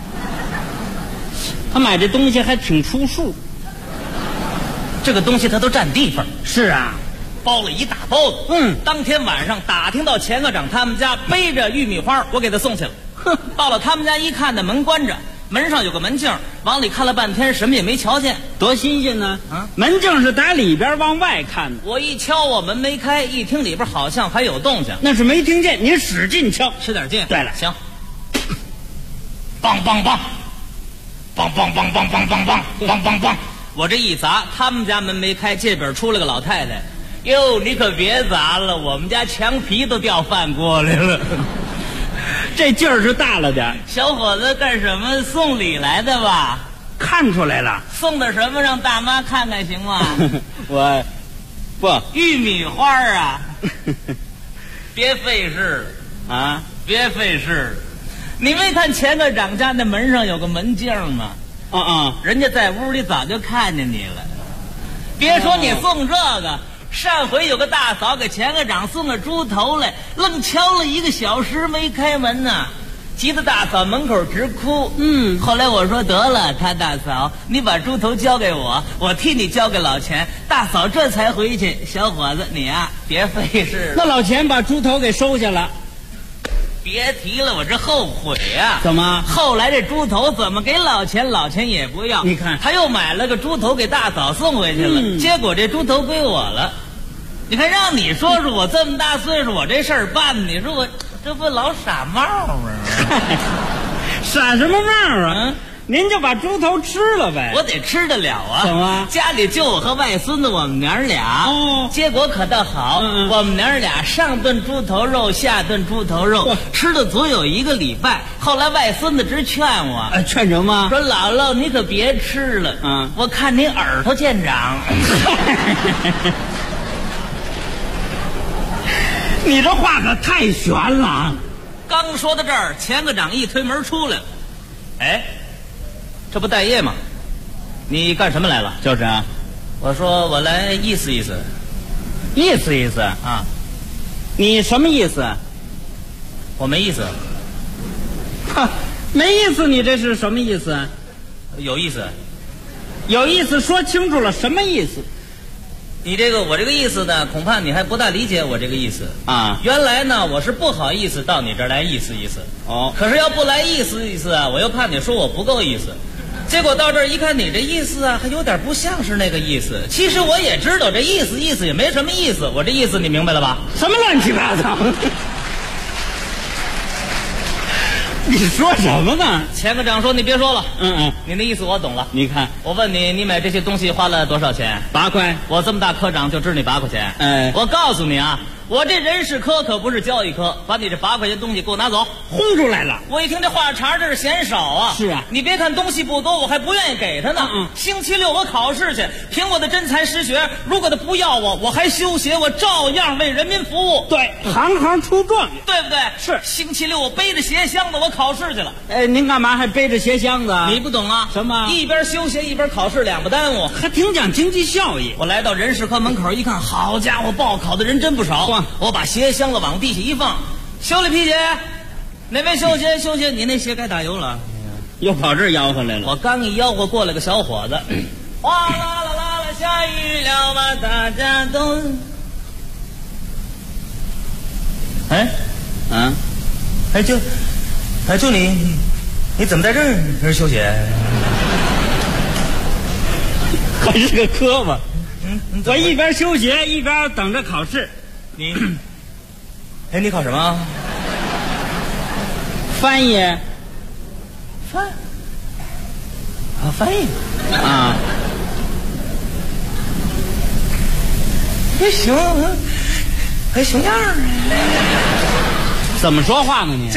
他买这东西还挺出数，这个东西他都占地方。是啊，包了一大包子。当天晚上打听到钱科长他们家背着玉米花，我给他送去了。到了他们家一看，那门关着，门上有个门镜，往里看了半天，什么也没瞧见。多新鲜呢！啊，门镜是打里边往外看的。我一敲，我门没开，一听里边好像还有动静，那是没听见。您使劲敲，使点劲。对了，行，梆梆梆。梆梆梆梆梆梆梆梆梆梆！我这一砸，他们家门没开，这边出来个老太太。哟，你可别砸了，我们家墙皮都掉饭锅来了。这劲儿是大了点。小伙子干什么？送礼来的吧？看出来了。送的什么？让大妈看看行吗？我不玉米花啊。别费事了啊！别费事了。你没看钱科长家那门上有个门镜吗？人家在屋里早就看见你了。别说你送这个，上回有个大嫂给钱科长送个猪头来，愣敲了1个小时没开门呢，急得大嫂门口直哭。后来我说得了，他大嫂，你把猪头交给我，我替你交给老钱。大嫂这才回去。小伙子，你呀，别费事了。那老钱把猪头给收下了。别提了，我这后悔呀！怎么？后来这猪头怎么给老钱，老钱也不要。你看，他又买了个猪头给大嫂送回去了，结果这猪头归我了。你看，让你说说，我这么大岁数，我这事儿办，你说我这不老傻帽吗？傻什么帽啊？您就把猪头吃了呗。我得吃得了啊。怎么？家里就我和外孙子，我们娘俩。结果可倒好，我们娘俩上顿猪头肉，下顿猪头肉，吃了足有1个礼拜。后来外孙子直劝我，劝什么？说姥姥你可别吃了，我看你耳朵见长。 你这话可太悬了。 刚说到这儿，钱科长一推门出来了。哎，这不待业吗？你干什么来了？ 就是啊， 我说我来意思意思。 意思意思啊？你什么意思？我没意思。哈，没意思，你这是什么意思？有意思。有意思，说清楚了，什么意思？我这个意思呢，恐怕你还不大理解我这个意思啊。原来呢，我是不好意思到你这儿来意思意思。哦。可是要不来意思意思啊，我又怕你说我不够意思。结果到这儿一看，你这意思啊，还有点不像是那个意思。其实我也知道这意思意思也没什么意思。我这意思你明白了吧？什么乱七八糟！你说什么呢？钱科长说：“你别说了，你的意思我懂了。你看，我问你，你买这些东西花了多少钱？8块。我这么大科长就知你8块钱。我告诉你啊，我这人事科可不是交易科，把你这8块钱东西给我拿走，轰出来了。我一听这话茬，这是嫌少啊。是啊，你别看东西不多，我还不愿意给他呢。星期6我考试去，凭我的真才实学，如果他不要我还休学，我照样为人民服务。对，行行出状元，对不对？是。星期6我背着鞋箱子我考试去了。您干嘛还背着鞋箱子？你不懂啊？什么？一边休学一边考试，两不耽误，还挺讲经济效益。我来到人事科门口一看，好家伙，报考的人真不少。我把鞋箱子往地下一放，修理皮鞋，哪位修鞋？修鞋，你那鞋该打油了。又跑这儿吆喝来了。我刚一吆喝，过来个小伙子，哗啦啦啦啦，下雨了吧，大家都。就你怎么在这儿修鞋？还是个科吧。我一边修鞋一边等着考试。你考什么？翻译。翻译啊。还行样儿。怎么说话呢你？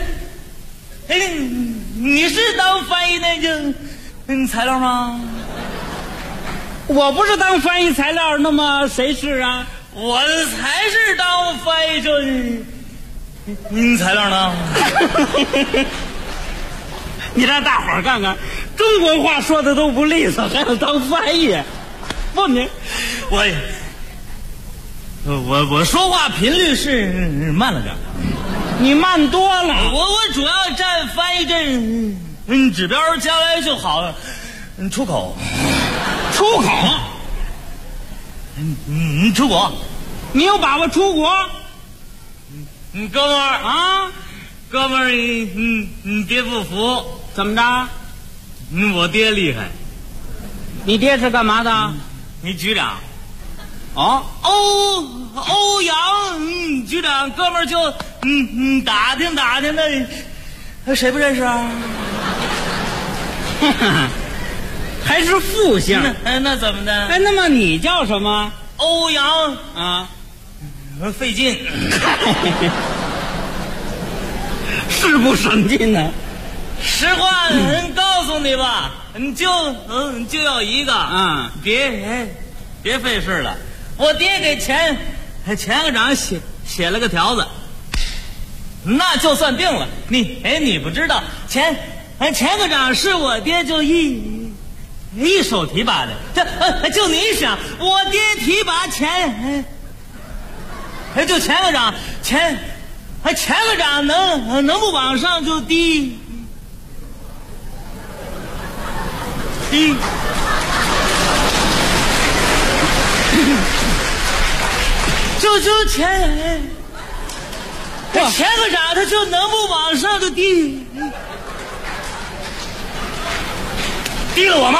你是当翻译那个材料吗？我不是当翻译材料，那么谁是啊？我才是当翻译这材料呢。你让大伙儿看看，中国话说的都不利索，还要当翻译？不，我说话频率是慢了点。你慢多了。我主要占翻译这指标，将来就好出口。出口？出国？你有把握出国？哥们儿啊，哥们儿，你爹不服？怎么着？我爹厉害。你爹是干嘛的？你局长。欧阳局长，哥们儿就打听的，谁不认识啊？还是复姓？那怎么的？那么你叫什么？欧阳啊，费劲，是不省劲呢。实话告诉你吧，你就要一个别费事了。我爹给钱科长写了个条子，那就算定了。你不知道，钱科长是我爹就一手提拔的，就你想，我爹提拔钱就钱科长钱科长能不往上就低。就钱科长他就能不往上就低了我吗？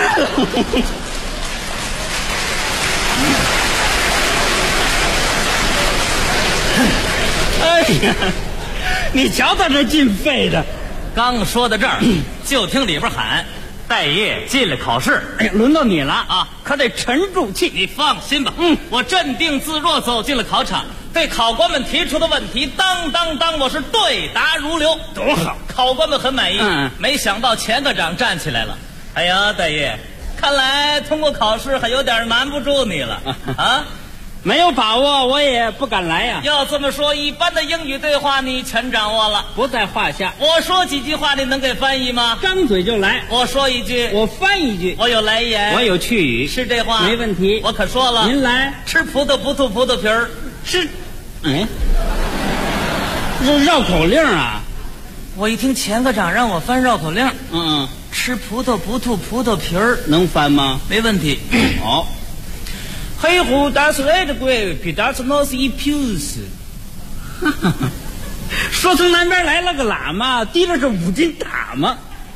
哎呀，你瞧他这劲肺的。刚说到这儿，就听里边喊待业进来考试。哎呀，轮到你了啊！可得沉住气。你放心吧，我镇定自若走进了考场，对考官们提出的问题，当我是对答如流，多好！考官们很满意。没想到钱科长站起来了。哎呀，待业，看来通过考试还有点瞒不住你了啊！ 没有把握我也不敢来呀。 要这么说，一般的英语对话你全掌握了， 不在话下。 我说几句话，你能给翻译吗？ 张嘴就来。 我说一句，我翻一句。 我有来言，我有去语， 是这话没问题。我可说了，您来。吃葡萄不吐葡萄皮儿， 是，这绕口令啊！ 我一听钱科长让我翻绕口令，吃葡萄不吐葡萄皮儿， 能翻吗？ 没问题。 好。 黑虎打出来的鬼，皮打出脑是一皮子。 说从南边来了个喇嘛，提了这5斤塔嘛。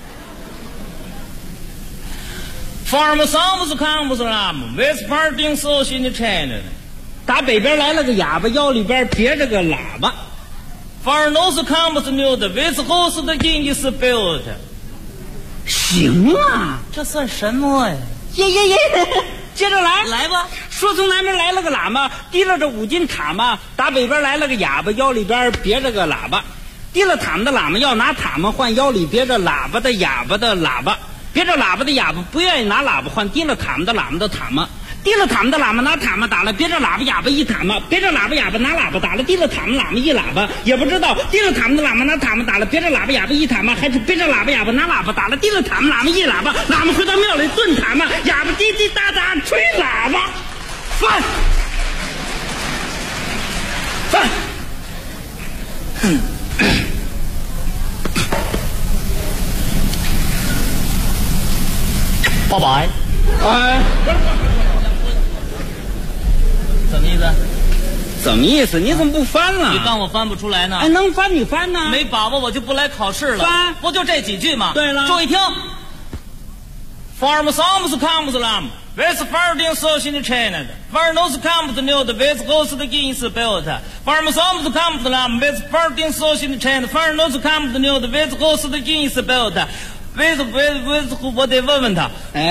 farm 上不是看不是喇嘛，为是旁顶手心的拆着呢。 打北边来了个哑巴，腰里边别着个喇叭。 farm 都是看不是牛的，为是后世的音译是标的。 行啊， 这算什么呀？ 耶！接着来， 来吧。 说从南边来了个喇嘛，提了这5斤塔嘛。打北边来了个哑巴，腰里边别着个喇叭。提了塔嘛的喇嘛要拿塔嘛换腰里别着喇叭的哑巴的喇叭。别着喇叭的哑巴不愿意拿喇叭换提了塔嘛的喇嘛的塔嘛。提了塔嘛的喇嘛拿塔嘛打了别着喇叭哑巴一塔嘛。别着喇叭哑巴拿喇叭打了提了塔嘛喇嘛一喇叭。也不知道提了塔嘛的喇嘛拿塔嘛打了别着喇叭哑巴一塔嘛，还是别着喇叭哑巴拿喇叭打了提了塔嘛喇嘛一喇叭。喇嘛回到庙里炖塔嘛，哑巴滴滴答答吹喇叭。翻。 拜拜。 什么意思？ 怎么意思？你怎么不翻了？ 你当我翻不出来呢？ 能翻你翻呢？ 没把握我就不来考试了。 翻， 不就这几句吗？ 对了， 注意听。farm 上不是看不是喇嘛，为是房顶手心的拆的。farm 都是看不是牛的，为是后世的音是标的。farm 上不是看不是喇嘛，为是房顶手心的拆的。farm 都是看不是牛的，为是后世的音是标的。为是我得问问他。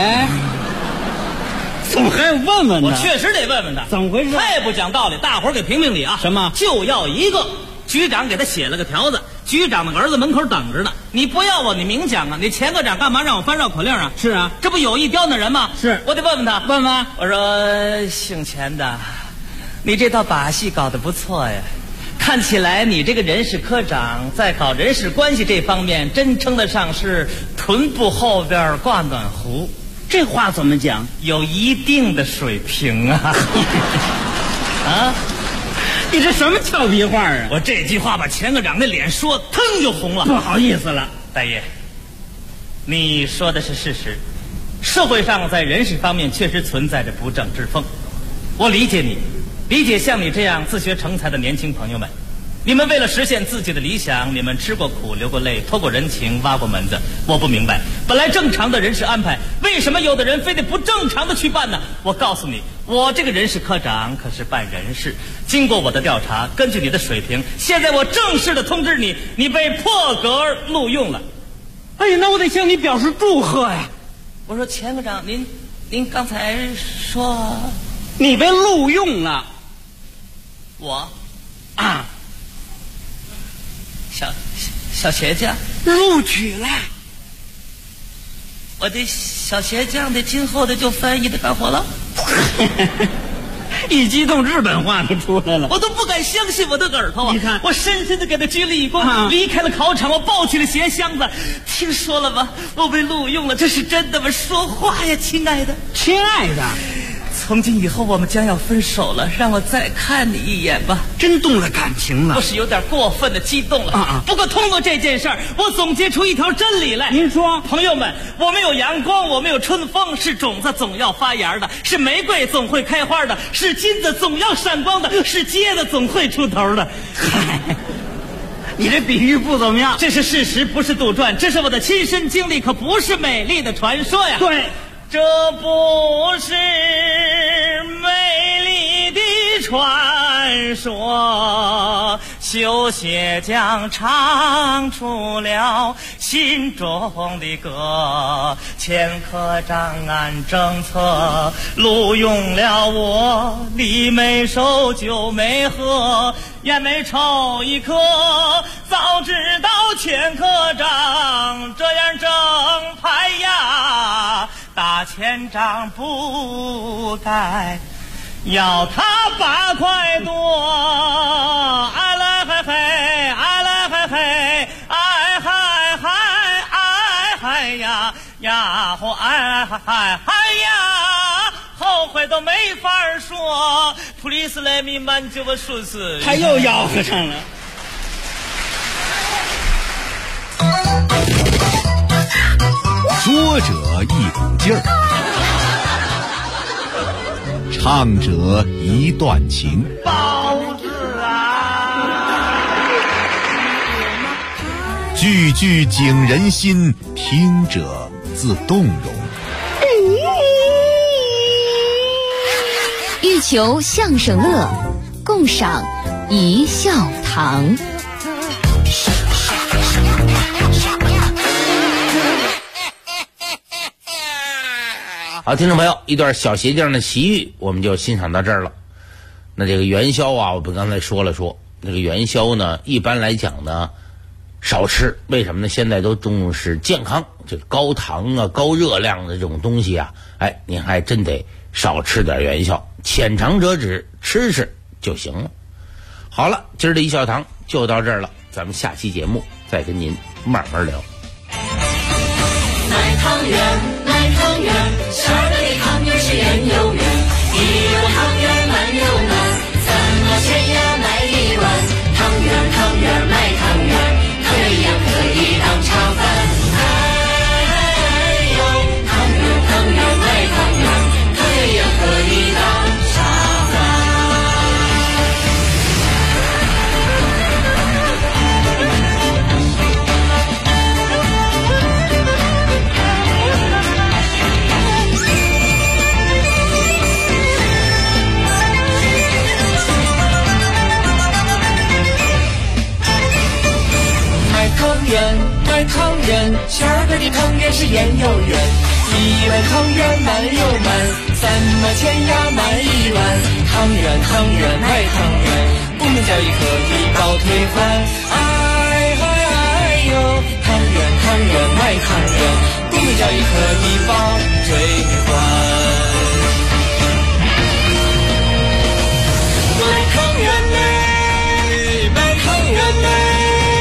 怎么还问问他？ 我确实得问问他， 怎么回事？ 太不讲道理！大伙儿给评评理啊！ 什么？ 就要一个局长给他写了个条子，局长的儿子门口等着呢。你不要我，你明讲啊！你钱科长干嘛让我翻绕口令啊？ 是啊， 这不有意刁难人吗？ 是， 我得问问他。 问问。 我说姓钱的，你这套把戏搞得不错呀。看起来你这个人事科长在搞人事关系这方面，真称得上是臀部后边挂暖壶。 这话怎么讲？ 有一定的水平啊！啊， 你这什么俏皮话啊？ 我这句话把钱科长的脸说腾就红了。 不好意思了， 大爷，你说的是事实。社会上在人事方面确实存在着不正之风，我理解你，理解像你这样自学成才的年轻朋友们。你们为了实现自己的理想，你们吃过苦流过泪，托过人情，挖过门子。我不明白，本来正常的人事安排，为什么有的人非得不正常的去办呢？我告诉你，我这个人事科长可是办人事，经过我的调查，根据你的水平，现在我正式的通知你，你被破格录用了。 哎呀，那我得向你表示祝贺呀！ 我说钱科长，您刚才说你被录用了。 我啊，小鞋匠录取了。 我的小鞋匠的今后的就翻译的干活了。 一激动，日本话都出来了， 我都不敢相信我的耳朵啊！ 你看， 我深深的给他鞠了一躬，离开了考场，我抱起了鞋箱子。听说了吗？我被录用了，这是真的吗？说话呀，亲爱的， 亲爱的。 从今以后我们将要分手了，让我再看你一眼吧。 真动了感情了， 我是有点过分的激动了。不过通过这件事儿，我总结出一条真理来。 您说， 朋友们，我们有阳光，我们有春风，是种子总要发芽的，是玫瑰总会开花的，是金子总要闪光的，是疖子总会出头的。 你这比喻不怎么样， 这是事实，不是杜撰，这是我的亲身经历，可不是美丽的传说呀。 对。 这不是美丽的传说，修鞋匠唱出了心中的歌。钱科长按政策录用了我，礼没收酒没喝，烟没抽一颗。早知道钱科长这样正派呀，大钱长不该要他8块多，哎来嘿嘿，哎来嘿嘿，哎嗨嗨，哎嗨呀呀吼，哎嗨嗨呀，后悔都没法说。Please let me manage我数字。 他又吆喝上了。 说者一股劲儿，唱者一段情。 包子啊， 句句景人心，听者自动容。 欲求相声乐，共赏一笑堂。 好，听众朋友，一段小鞋匠的奇遇我们就欣赏到这儿了。那这个元宵啊，我们刚才说了说，这个元宵呢，一般来讲呢少吃，为什么呢？现在都重视健康，这个高糖啊、高热量的这种东西啊，哎，您还真得少吃点元宵，浅尝辄止，吃吃就行了。好了，今儿的一笑堂就到这儿了，咱们下期节目再跟您慢慢聊。 卖汤圆，卖汤圆，12个的汤圆是圆又圆，1碗汤圆慢又慢，3毛钱呀卖1碗。汤圆汤圆卖汤圆，汤圆一样可以当炒饭。哎呦，汤圆汤圆卖汤圆，汤圆一样可以当炒饭。卖汤圆，12个的汤圆是圆又圆，1碗汤圆慢又慢，3毛钱呀卖1碗。汤圆汤圆卖汤圆，不能交易可以包退还。哎嗨哎呦，汤圆汤圆卖汤圆，不能交易可以包退还。卖汤圆嘞，卖汤圆嘞。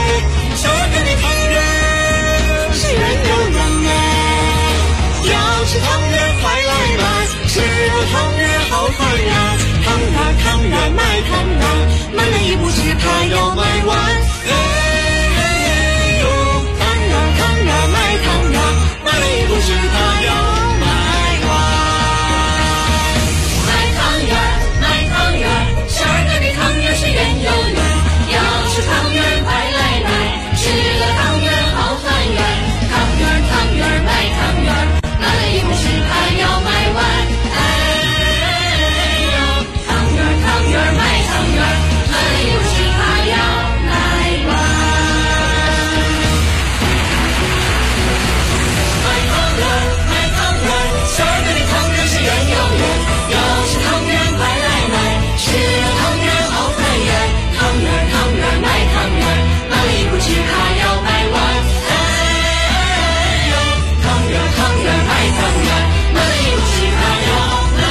吃汤圆快来买，吃汤圆好团圆。汤圆卖汤圆，买了一不吃它要买完。哎呦，汤圆卖汤圆，买了一不吃它要买完。卖汤圆卖汤圆，12个的汤圆是圆又圆，要吃汤圆快来买，吃了汤圆好团圆。汤圆卖汤圆。买了一不吃它要买完，哎呦，汤圆卖汤圆，买了一不吃它要买完。卖汤圆，12个的汤圆是圆又圆，要吃汤圆快来买，吃了汤圆好团圆。汤圆卖汤圆，买了一不吃它要买完。汤圆卖汤圆，买了一不吃它要买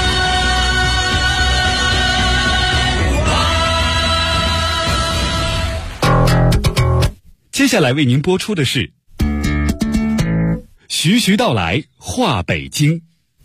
完。接下来为您播出的是徐徐道来话北京。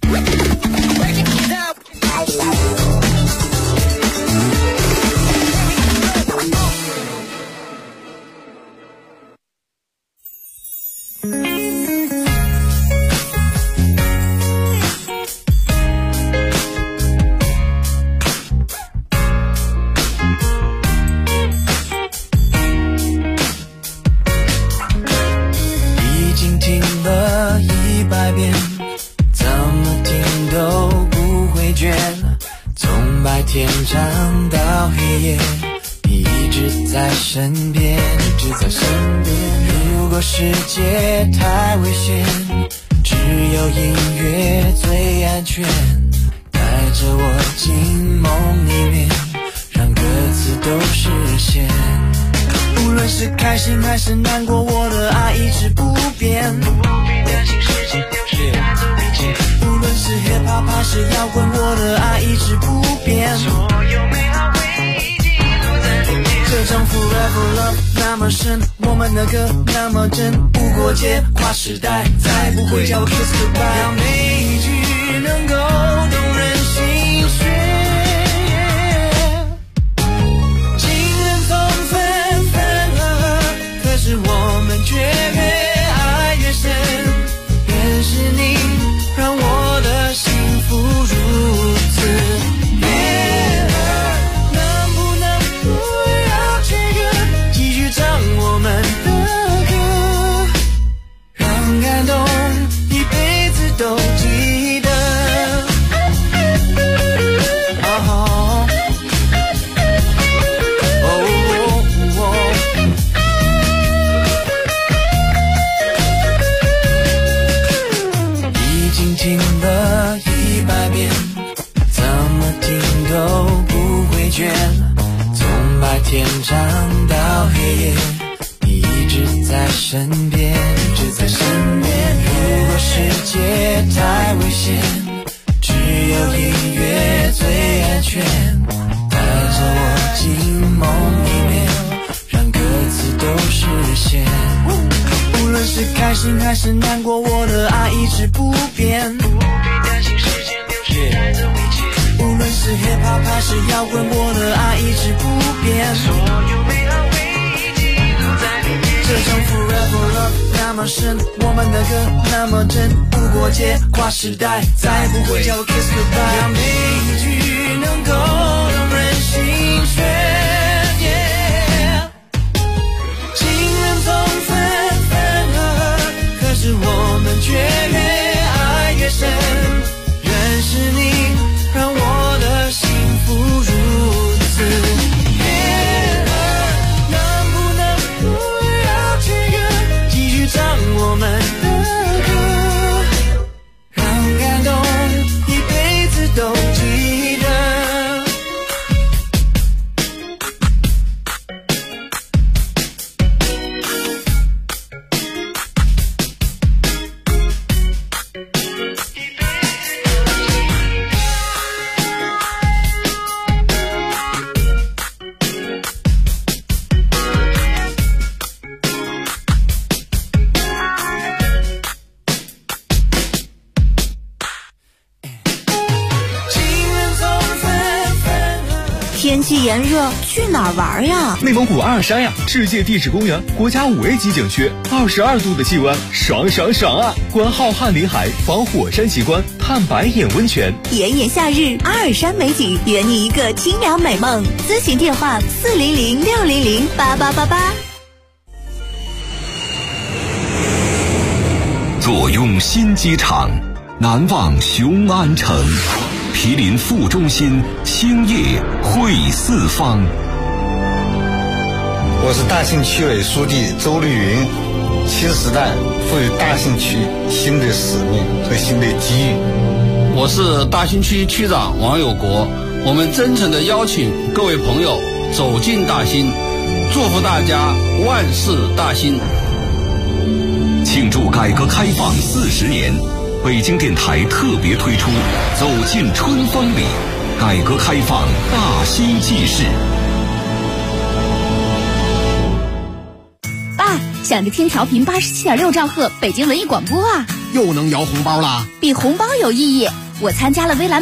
天长到黑夜，你一直在身边，一直在身边。如果世界太危险，只有音乐最安全。带着我进梦里面，让歌词都实现。无论是开心还是难过，我的爱一直不变。不必担心时间流逝带走一切。无论是 hiphop 还是摇滚，我的爱一直不变。所有美好回忆记录在里面。这场 Forever Love 那么深，我们的歌那么真，不过界跨时代，再不会叫 Kiss Goodbye。让每一句能够动人心弦。情人总分分合合，可是我们却越爱越深。原是你让我的幸福如此悦耳，能不能不要这个，继续唱我们的歌，让感动一辈子都记得。已经听了100遍，怎么听都不会倦。从白天唱到黑夜，你一直在身边，一直在身边。如果世界太危险，只有音乐最安全。带着我进梦里面，让歌词都实现。无论是开心还是难过，我的爱一直不变。不必担心时间流逝带走一切。无论是 hiphop 还是摇滚，我的爱一直不变。所有美好回忆记录在里面。这场 Forever Love 那么深，我们的歌那么真，不过界跨时代，再不会叫 Kiss Goodbye。让每一句能够动人心弦。情人总分分合合，可是我们却越爱越深。原是你让我的幸福如此悦耳，能不能不要这个，继续唱我们的歌，让感动一辈子都记得。 天气炎热，去哪儿玩呀？ 内蒙古阿尔山呀，世界地质公园，国家5A 级景区，22度的气温，爽爽爽啊！观浩瀚林海，访火山奇观，探白眼温泉。 炎炎夏日，阿尔山美景，圆你一个清凉美梦。咨询电话400-600-8888。 坐拥新机场，难忘雄安城。毗邻副中心，兴业汇四方。 我是大兴区委书记周绿云。新时代赋予大兴区新的使命和新的机遇。 我是大兴区区长王有国。我们真诚地邀请各位朋友走进大兴，祝福大家万事大兴。 庆祝改革开放40年。北京电台特别推出《走进春风里》，改革开放大兴纪事。 爸，想着听调频87.6兆赫北京文艺广播啊， 又能摇红包了？ 比红包有意义。我参加了微蓝